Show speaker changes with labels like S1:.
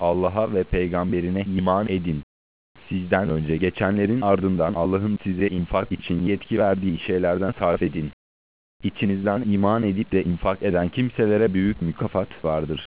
S1: Allah'a ve peygamberine iman edin. Sizden önce geçenlerin ardından Allah'ın size infak için yetki verdiği şeylerden sarf edin. İçinizden iman edip de infak eden kimselere büyük mükafat vardır.